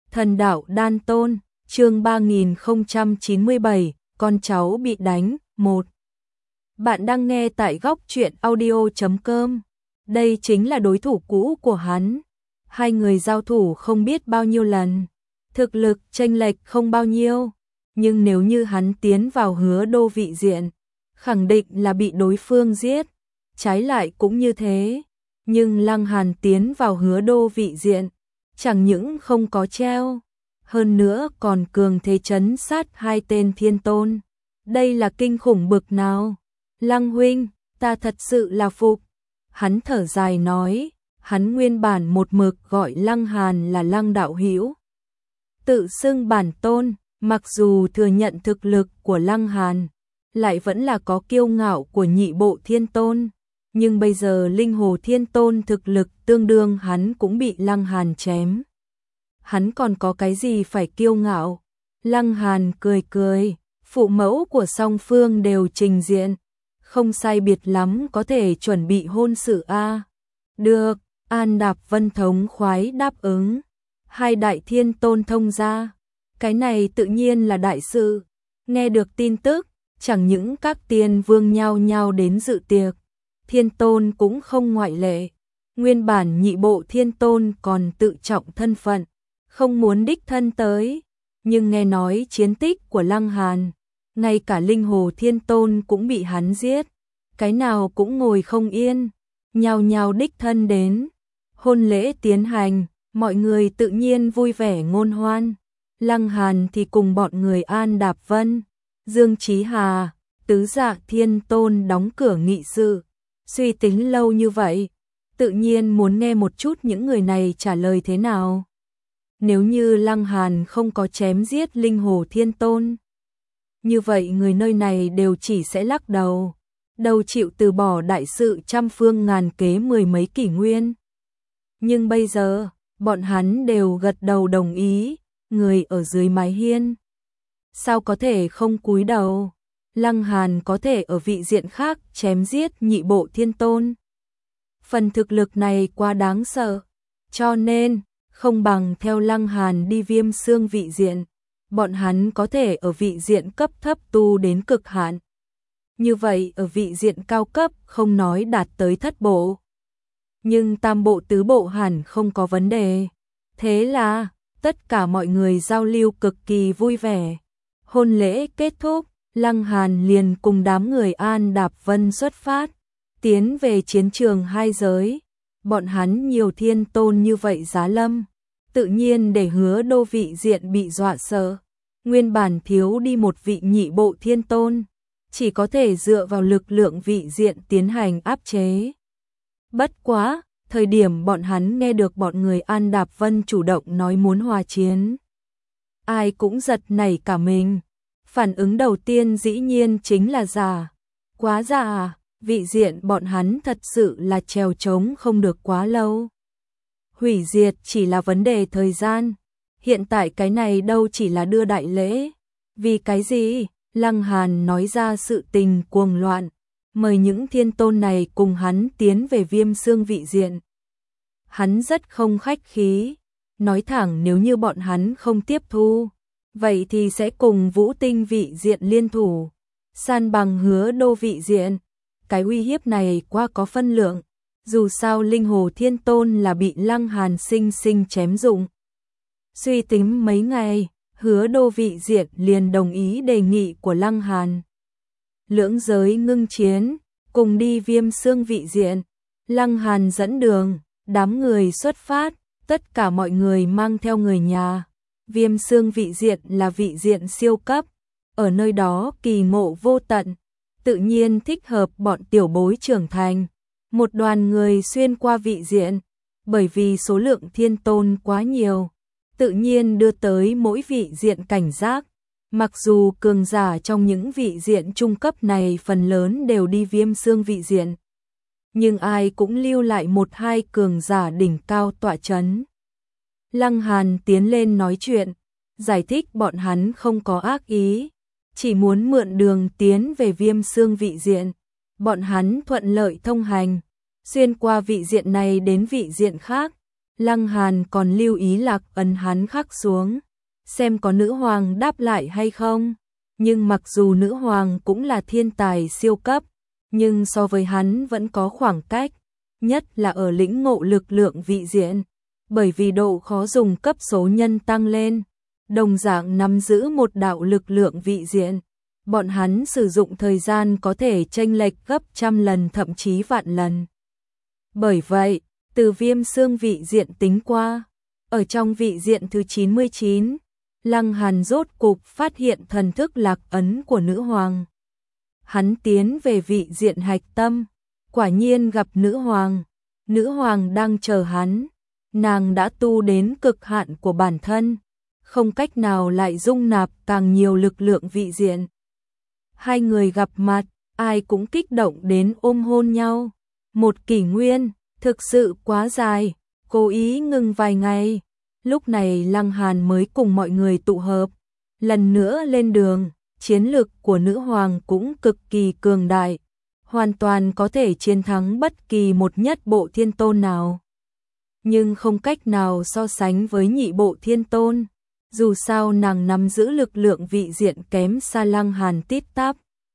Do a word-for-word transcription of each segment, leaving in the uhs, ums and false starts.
Thần đạo đan tôn, chương ba nghìn không trăm chín mươi bảy, con cháu bị đánh, một. Bạn đang nghe tại góc truyện audio chấm com. Đây chính là đối thủ cũ của hắn. Hai người giao thủ không biết bao nhiêu lần. Thực lực chênh lệch không bao nhiêu. Nhưng nếu như hắn tiến vào Hứa Đô vị diện, khẳng định là bị đối phương giết. Trái lại cũng như thế. Nhưng Lăng Hàn tiến vào Hứa Đô vị diện, chẳng những không có treo, hơn nữa còn cường thế trấn sát hai tên thiên tôn. Đây là kinh khủng bực nào? Lăng huynh, ta thật sự là phục. Hắn thở dài nói, hắn nguyên bản một mực gọi Lăng Hàn là Lăng đạo hữu, tự xưng bản tôn, mặc dù thừa nhận thực lực của Lăng Hàn, lại vẫn là có kiêu ngạo của nhị bộ thiên tôn. Nhưng bây giờ linh hồ thiên tôn thực lực tương đương hắn cũng bị Lăng Hàn chém. Hắn còn có cái gì phải kiêu ngạo? Lăng Hàn cười cười, phụ mẫu của song phương đều trình diện, không sai biệt lắm có thể chuẩn bị hôn sự a. Được, An Đạp Vân thống khoái đáp ứng. Hai đại thiên tôn thông gia, cái này tự nhiên là đại sự. Nghe được tin tức, chẳng những các tiên vương nhao nhao đến dự tiệc, thiên tôn cũng không ngoại lệ. Nguyên bản nhị bộ thiên tôn còn tự trọng thân phận, không muốn đích thân tới, nhưng nghe nói chiến tích của Lăng Hàn, ngay cả linh hồ thiên tôn cũng bị hắn giết, cái nào cũng ngồi không yên, nhao nhao đích thân đến. Hôn lễ tiến hành, mọi người tự nhiên vui vẻ ngôn hoan. Lăng Hàn thì cùng bọn người An Đạp Vân, Dương Chí Hà, tứ dạ thiên tôn đóng cửa nghị sự. Suy tính lâu như vậy, tự nhiên muốn nghe một chút những người này trả lời thế nào. Nếu như Lăng Hàn không có chém giết linh hồ thiên tôn, như vậy người nơi này đều chỉ sẽ lắc đầu, đầu chịu từ bỏ đại sự trăm phương ngàn kế mười mấy kỷ nguyên. Nhưng bây giờ, bọn hắn đều gật đầu đồng ý, người ở dưới mái hiên sao có thể không cúi đầu? Lăng Hàn có thể ở vị diện khác chém giết nhị bộ thiên tôn. Phần thực lực này quá đáng sợ, cho nên không bằng theo Lăng Hàn đi Viêm Xương vị diện, bọn hắn có thể ở vị diện cấp thấp tu đến cực hạn. Như vậy ở vị diện cao cấp không nói đạt tới thất bộ, nhưng tam bộ tứ bộ hẳn không có vấn đề. Thế là tất cả mọi người giao lưu cực kỳ vui vẻ. Hôn lễ kết thúc, Lăng Hàn liền cùng đám người An Đạp Vân xuất phát, tiến về chiến trường hai giới. Bọn hắn nhiều thiên tôn như vậy giá lâm, tự nhiên để Hứa Đô vị diện bị dọa sợ. Nguyên bản thiếu đi một vị nhị bộ thiên tôn, chỉ có thể dựa vào lực lượng vị diện tiến hành áp chế. Bất quá, thời điểm bọn hắn nghe được bọn người An Đạp Vân chủ động nói muốn hòa chiến, ai cũng giật nảy cả mình. Phản ứng đầu tiên dĩ nhiên chính là già. Quá già, vị diện bọn hắn thật sự là trèo trống không được quá lâu. Hủy diệt chỉ là vấn đề thời gian. Hiện tại cái này đâu chỉ là đưa đại lễ. Vì cái gì? Lăng Hàn nói ra sự tình cuồng loạn, mời những thiên tôn này cùng hắn tiến về Viêm Xương vị diện. Hắn rất không khách khí, nói thẳng nếu như bọn hắn không tiếp thu, vậy thì sẽ cùng Vũ Tinh vị diện liên thủ, san bằng Hứa Đô vị diện. Cái uy hiếp này quá có phân lượng, dù sao linh hồ thiên tôn là bị Lăng Hàn sinh sinh chém dụng. Suy tính mấy ngày, Hứa Đô vị diện liền đồng ý đề nghị của Lăng Hàn. Lưỡng giới ngưng chiến, cùng đi Viêm Xương vị diện. Lăng Hàn dẫn đường, đám người xuất phát, tất cả mọi người mang theo người nhà. Viêm Xương vị diện là vị diện siêu cấp, ở nơi đó kỳ ngộ vô tận, tự nhiên thích hợp bọn tiểu bối trưởng thành. Một đoàn người xuyên qua vị diện, bởi vì số lượng thiên tôn quá nhiều, tự nhiên đưa tới mỗi vị diện cảnh giác. Mặc dù cường giả trong những vị diện trung cấp này phần lớn đều đi Viêm Xương vị diện, nhưng ai cũng lưu lại một hai cường giả đỉnh cao tọa chấn. Lăng Hàn tiến lên nói chuyện, giải thích bọn hắn không có ác ý, chỉ muốn mượn đường tiến về Viêm Xương vị diện. Bọn hắn thuận lợi thông hành, xuyên qua vị diện này đến vị diện khác, Lăng Hàn còn lưu ý lạc ấn hắn khắc xuống, xem có nữ hoàng đáp lại hay không. Nhưng mặc dù nữ hoàng cũng là thiên tài siêu cấp, nhưng so với hắn vẫn có khoảng cách, nhất là ở lĩnh ngộ lực lượng vị diện, bởi vì độ khó dùng cấp số nhân tăng lên, đồng dạng nắm giữ một đạo lực lượng vị diện, bọn hắn sử dụng thời gian có thể chênh lệch gấp trăm lần thậm chí vạn lần. Bởi vậy, từ viêm xương vị diện tính qua, ở trong vị diện thứ chín mươi chín, Lăng Hàn rốt cục phát hiện thần thức lạc ấn của nữ hoàng. Hắn tiến về vị diện hạch tâm, quả nhiên gặp nữ hoàng. Nữ hoàng đang chờ hắn, nàng đã tu đến cực hạn của bản thân, không cách nào lại dung nạp càng nhiều lực lượng vị diện. Hai người gặp mặt, ai cũng kích động đến ôm hôn nhau. Một kỷ nguyên, thực sự quá dài, cố ý ngừng vài ngày. Lúc này Lăng Hàn mới cùng mọi người tụ hợp, lần nữa lên đường, chiến lực của nữ hoàng cũng cực kỳ cường đại, hoàn toàn có thể chiến thắng bất kỳ một nhất bộ thiên tôn nào. Nhưng không cách nào so sánh với nhị bộ thiên tôn, dù sao nàng nắm giữ lực lượng vị diện kém xa Lăng Hàn tít tắp.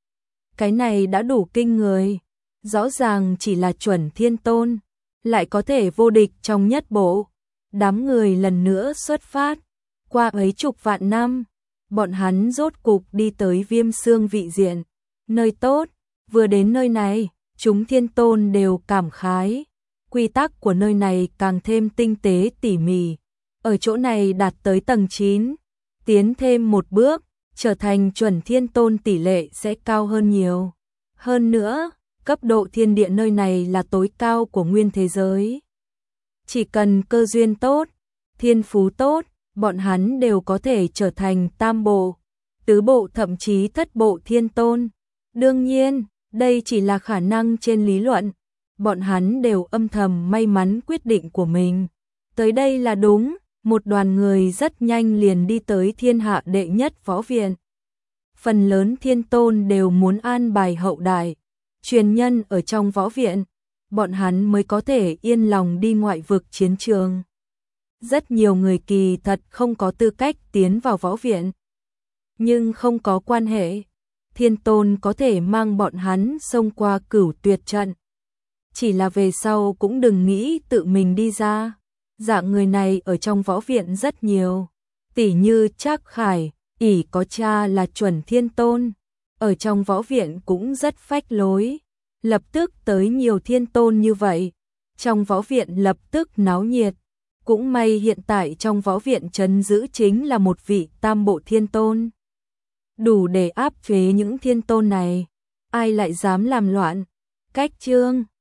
Cái này đã đủ kinh người, rõ ràng chỉ là chuẩn thiên tôn, lại có thể vô địch trong nhất bộ. Đám người lần nữa xuất phát, qua ấy chục vạn năm, bọn hắn rốt cục đi tới viêm xương vị diện, nơi tốt. Vừa đến nơi này, chúng thiên tôn đều cảm khái, quy tắc của nơi này càng thêm tinh tế tỉ mỉ, ở chỗ này đạt tới tầng chín, tiến thêm một bước, trở thành chuẩn thiên tôn tỷ lệ sẽ cao hơn nhiều. Hơn nữa, cấp độ thiên địa nơi này là tối cao của nguyên thế giới. Chỉ cần cơ duyên tốt, thiên phú tốt, bọn hắn đều có thể trở thành tam bộ, tứ bộ thậm chí thất bộ thiên tôn. Đương nhiên, đây chỉ là khả năng trên lý luận, bọn hắn đều âm thầm may mắn quyết định của mình. Tới đây là đúng, một đoàn người rất nhanh liền đi tới thiên hạ đệ nhất võ viện. Phần lớn thiên tôn đều muốn an bài hậu đại, truyền nhân ở trong võ viện, bọn hắn mới có thể yên lòng đi ngoại vực chiến trường. Rất nhiều người kỳ thật không có tư cách tiến vào võ viện, nhưng không có quan hệ, thiên tôn có thể mang bọn hắn xông qua cửu tuyệt trận. Chỉ là về sau cũng đừng nghĩ tự mình đi ra, dạng người này ở trong võ viện rất nhiều, tỉ như Trác Khải, ỷ có cha là chuẩn thiên tôn, ở trong võ viện cũng rất phách lối, lập tức tới nhiều thiên tôn như vậy, trong võ viện lập tức náo nhiệt. Cũng may hiện tại trong võ viện trấn giữ chính là một vị tam bộ thiên tôn, đủ để áp chế những thiên tôn này, ai lại dám làm loạn. Cách chương